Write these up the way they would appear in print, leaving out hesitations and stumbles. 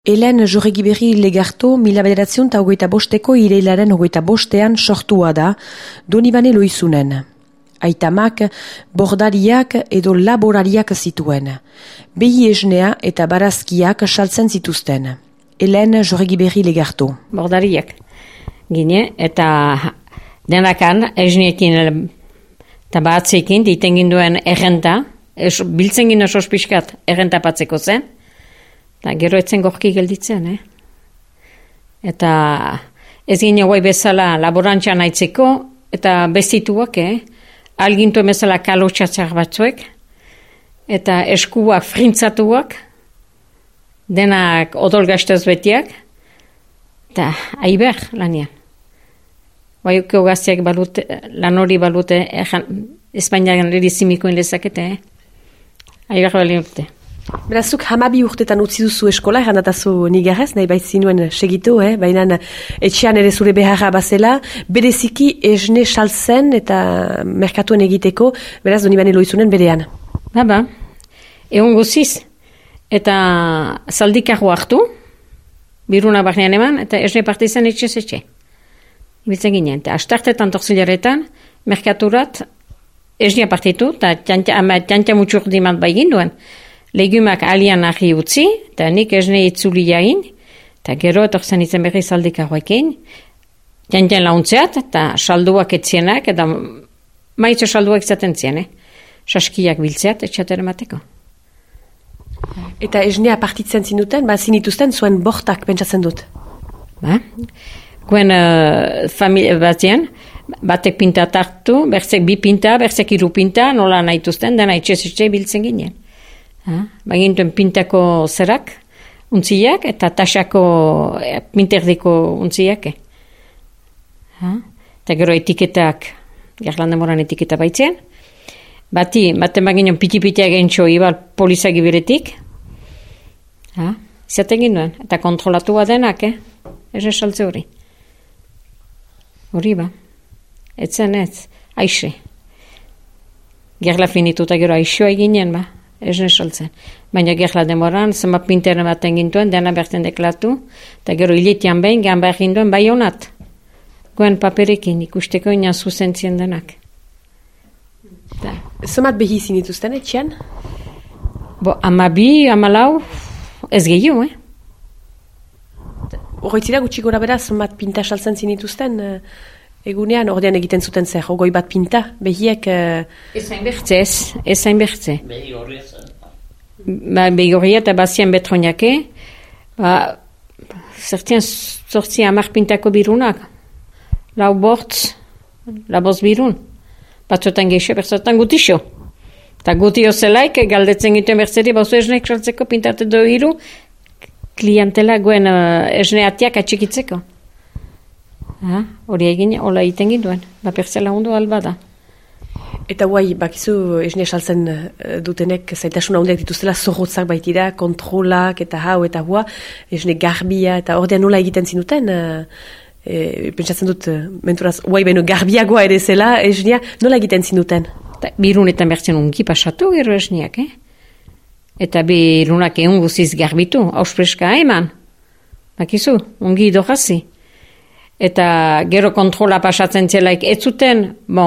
Helen Jorregiberri Legarto 1925ko irailaren 25ean sortua da Donibane Loizunen. Aitamak bordariak edo laborariak zituen. Behi esnea eta barazkiak saltzen zituzten. Helen Jorregiberri Legarto. Bordariak gine eta denakan esneekin eta batzekin diten ginduen errenta, biltzen ginen sospiskat errenta patzeko zen, eta gero etzen gorki gelditzen, Eta ez gine guai bezala laborantxan aitzeko, eta bestituak, algintu bezala kalotxatzak batzuek, eta eskuak frintzatuak, denak odolgaztaz betiak, eta aiber lanian. Baiuko gaztiak balute, lan hori balute, Espainiaren erizimikoin lezakete, aiber bali urte. Berazuk 12 urtetan utzi duzu eskola, errandatazu nigarrez, nahi baitzinuen segitu, baina etxean ere zure beharra bazela, bereziki esne saltzen eta merkatuen egiteko, beraz Donibane Loizunen berean. Ba, egun guziz, eta zaldikarro hartu, biruna barnean eman, eta esne partizan etxe. Ibiltzen ginen, eta astartetan torzilaretan, merkaturat esnea partitu, eta txantxa mutxur dimat bai ginduen, legumak alian ahi utzi, eta nik esne itzuli jain, eta gero etorzen itzen berri zaldikarroekin, jantzen launtzeat, eta salduak etzienak, eta maitzo salduak izaten zien, saskiak biltzeat, etxater emateko. Eta esnea partitzen zinuten, zinituzten zuen bortak pentsatzen dut? Guen familia batean, batek pinta tartu, berzek 2 pinta, berzek 3 pinta, nola nahituzten, dena etxe biltzen ginen. Bagintuen pintako zerak, untziak, eta tasako pinterdiko untziak. Eta gero etiketak, gerlande moran etiketa baitzen. Baten baginen piti-pitia gentxo ibal polizagi beretik. Izaten ginduen, eta kontrolatua denak, ez saltze hori. Hori ba, etzen ez, aixe. Gerla finituta gero aixoa eginen ba. Ez nesaltzen. Baina gerla demoran, zenbat pinteren baten gintuen, dena berten deklatu, eta gero hilitian behin, gan behar ginduen, bai honat. Goen paperekin, ikusteko inan zuzentzien denak. Zenbat behi zinituzten etxean? 12, 14, ez gehiago, Horretzira gutxi gora bera, zenbat pinta saltzen zinituzten, egunean, ordean egiten zuten zer, ogoi bat pinta, behiek... Ezain bertze. Behi horria eta bazien betroniake, zertien sortzi 10 pintako birunak, lau bortz birun, batzuetan geixo, berzotan gutixo. Eta gutio zelaik, galdetzen gituen berzeri, bauzu esnek saltzeko pintate do hiru, klientela goen esneatiak atxikitzeko. Hori egin, hola egiten ginduen. Pertzela ondo alba da. Eta guai, bakizu esne saltzen dutenek zaitasuna handiak dituztela zorrotzak baitira, kontrolak eta hau eta hua, esne garbia eta ordean nola egiten zinuten, pentsatzen dut, menturaz, guai baino garbiagoa ere zela, esnea nola egiten zinuten? Birunetan bertzen ungi pasatu gero esneak, Eta birunak egun guziz garbitu, auspreska eman. Bakizu, ungi dohazi. Eta gero kontrola pasatzen zelaik ez zuten,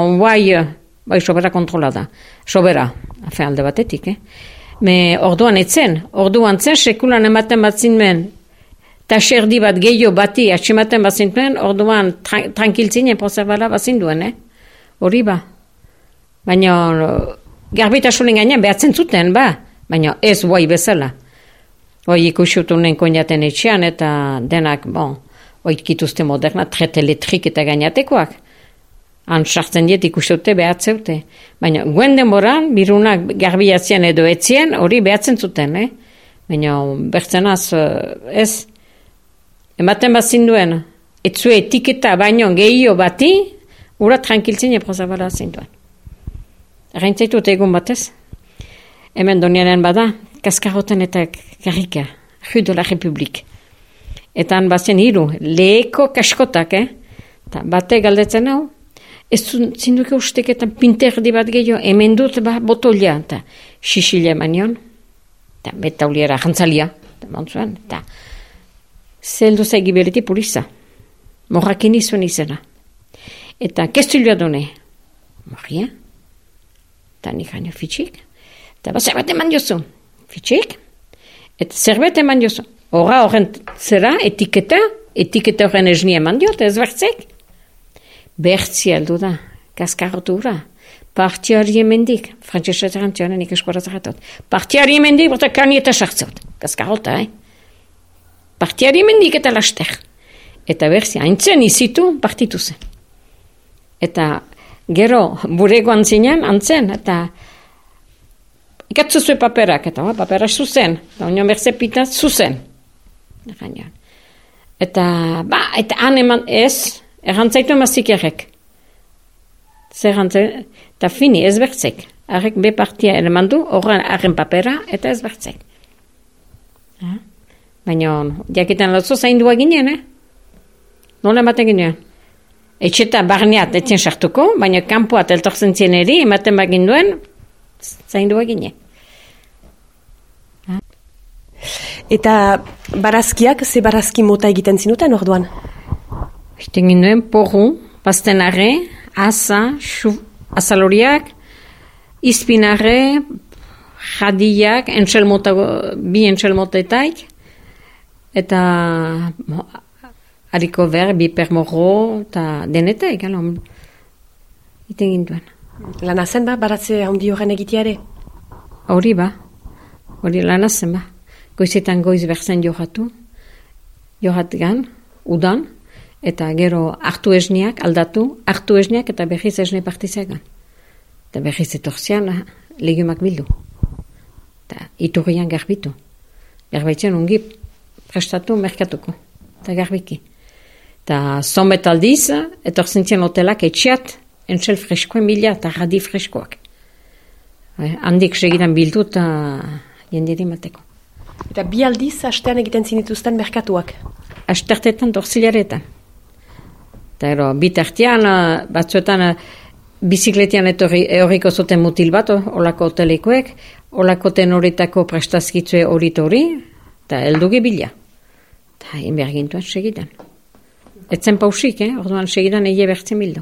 bai sobera kontrola da. Sobera, alde batetik, orduan etzen, orduan zen sekulan ematen bat zinmen, eta serdi bat gehiago bati atximaten bat zinmen, orduan tranquiltzinen prozabala bat zinduen, Hori ba. Baina garbitasunen gainean behatzen zuten, baina ez guai bezala. Ikusutunen koinaten etxean eta denak, oitkituzte moderna, tret elektrik eta gainatekoak. Han sartzen diet ikusute behatzeute. Baina guen denboran, birunak garbiatzen edo etzien, hori behatzen zuten, Baina bertzenaz, ez. Ematen bat zinduen, etzue etiketa baino gehiago bati, ura tranquiltzin eprozabala zinduen. Erraintzaitut egun batez. Hemen donianen bada, kaskarroten eta garrika, Rue de la République. Eta han bazen hiru, leheko kaskotak, Bate galdetzen hau, ez zinduke usteketan pinterdi bat gehiago, hemen dut botolia, eta xixile manion, eta betauliera jantzalia, eta zeldu zaigi beleti puriza. Morrakin izuen izena. Eta kestilua dune. Morria. Eta nik haino fitxik. Eta zerbait eman jozu. Fitxik. Eta zerbait eman jozu. Horren zera, etiketa horren esni eman dio, eta ez bertzek. Bertzi aldu da. Kaskarrotu hura. Partiari emendik. Frantzesetan txanen nik eskuarazagatot. Partiari emendik, borta kani eta sartzeot. Kaskarrota, Partiari emendik eta laster. Eta berzi, haintzen izitu, partitu zen. Eta gero, burego antzinean, antzen, eta ikatzuzue paperak, eta papera zuzen, eta oino berze pita zuzen. Eta han eman ez, errantzaitu emazik errek. Zer rantzaitu, eta fini, ez bertzek. Arrek be partia eleman du, horren papera, eta ez bertzek. Baina, jakitan lotzu zaindua ginen, Nola ematen ginen? Etxeta barneat etzen sartuko, baina kanpoat eltortzen zien eri, ematen bagin duen, zaindua ginen. Eta barazkiak, ze barazki mota egiten zinuten orduan? Egiten ginen porru, pastenarre, asa, azaloriak, izpinarre, jadiak, bi entxel motetaik, eta hariko ber, bipermorro, eta denetek, iten ginduen. Lana zen ba, baratze handi horren egiteare? Hori lana zen ba. Goizetan goiz berzen johatgan, udan, eta gero hartu esniak, aldatu, hartu esniak eta behiz esne partizegan. Eta behiz etorzian legumak bildu. Eta iturrian garbitu. Garbaitzen ungi prestatu merkatuko. Eta garbiki. Eta zombet aldiz, etorzentzien hotelak etxeat, entxel freskoen bila eta radi freskoak. Handik segidan bildu eta jendiri mateko. Eta bi aldiz astean egiten zinituzten merkatuak? Astertetan dorzilaretan. Eta bitartian, batzuetan bizikletian horriko zuten mutil bat, olako hotelikoek, olako tenoretako prestazkitzue hori, eta heldugi bila. Eta inbergintuen segidan. Etzen pausik, orduan segidan egie bertzen bildu.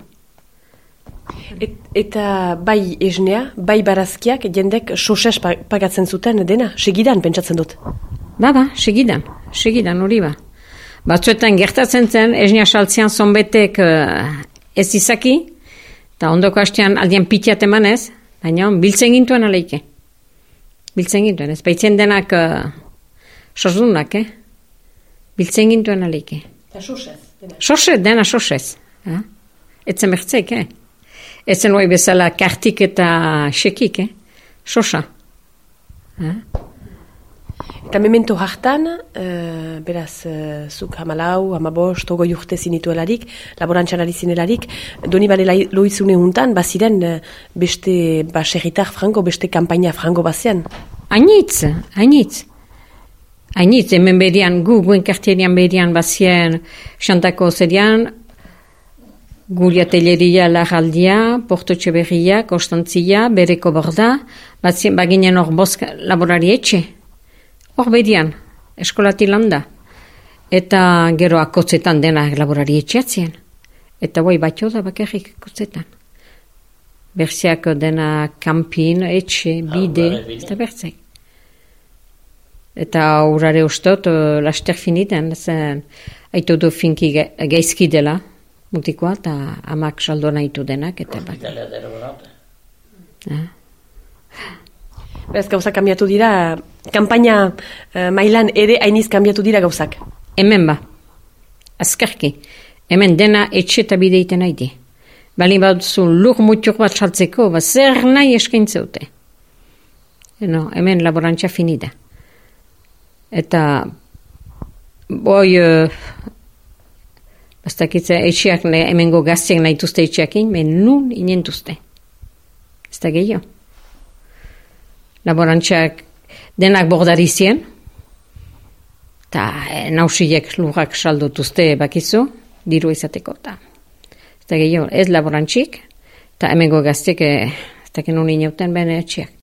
Eta bai esnea, bai barazkiak, jendek soses pagatzen zuten dena, segidan pentsatzen dut. Segidan hori ba. Batzuetan gertatzen zen, esnea saltzean zonbetek ez izaki, eta ondoko hastean aldian pitiat emanez, baina biltzen gintuen aleike. Biltzen gintuen, ez baitzen denak sosdunak, biltzen gintuen aleike. Eta sosez? Dena sosez. Etzen bertzek, Etzen hori bezala kartik eta sekik, sosa. Eta memento hartan, beraz, zuk 14, 15, 20 urte zinituelarik, laborantxan ari zinelarik, Donibane Loizune untan, baziren beste baserritar frango, beste kampaina frango bazean? Hainitz, hemen berian, guen kartierian berian bazien, xantako zerian, Guria Teleria, Larraldia, Porto Txeberria, Konstantzia, Bereko Borda, baginen hor bosk laborari etxe. Hor berian, eskolati landa. Eta gero akotzetan dena laborari etxeatzien. Eta boi batio da bakarrik akotzetan. Berziak dena kampin, etxe, bide, eta bertzek. Eta urare ustot, laster finiten, zen, aitu du finki gaizki dela, mutikoa, eta amak saldo nahitu denak, eta bat. Beraz, gauzak kambiatu dira, kampaina mailan ere hainiz kambiatu dira gauzak. Hemen ba, azkarki, hemen dena etxe eta bide iten nahi di. Balin bat zu lur mutur bat saltzeko, zer nahi eskaintzeute. Hemen laborantza finida. Eta, boi, bastakitza etxeak hemengo gaztiak nahi duzte etxeakin, men nun inentuzte. Ez da gehiago. Laborantzak denak bordarizien, eta nausiek lurrak saldotuzte bakizu, diru izateko. Ez da gehiago, ez laborantzik, eta hemengo gaztiak ez da genuen ineuten bene etxeak.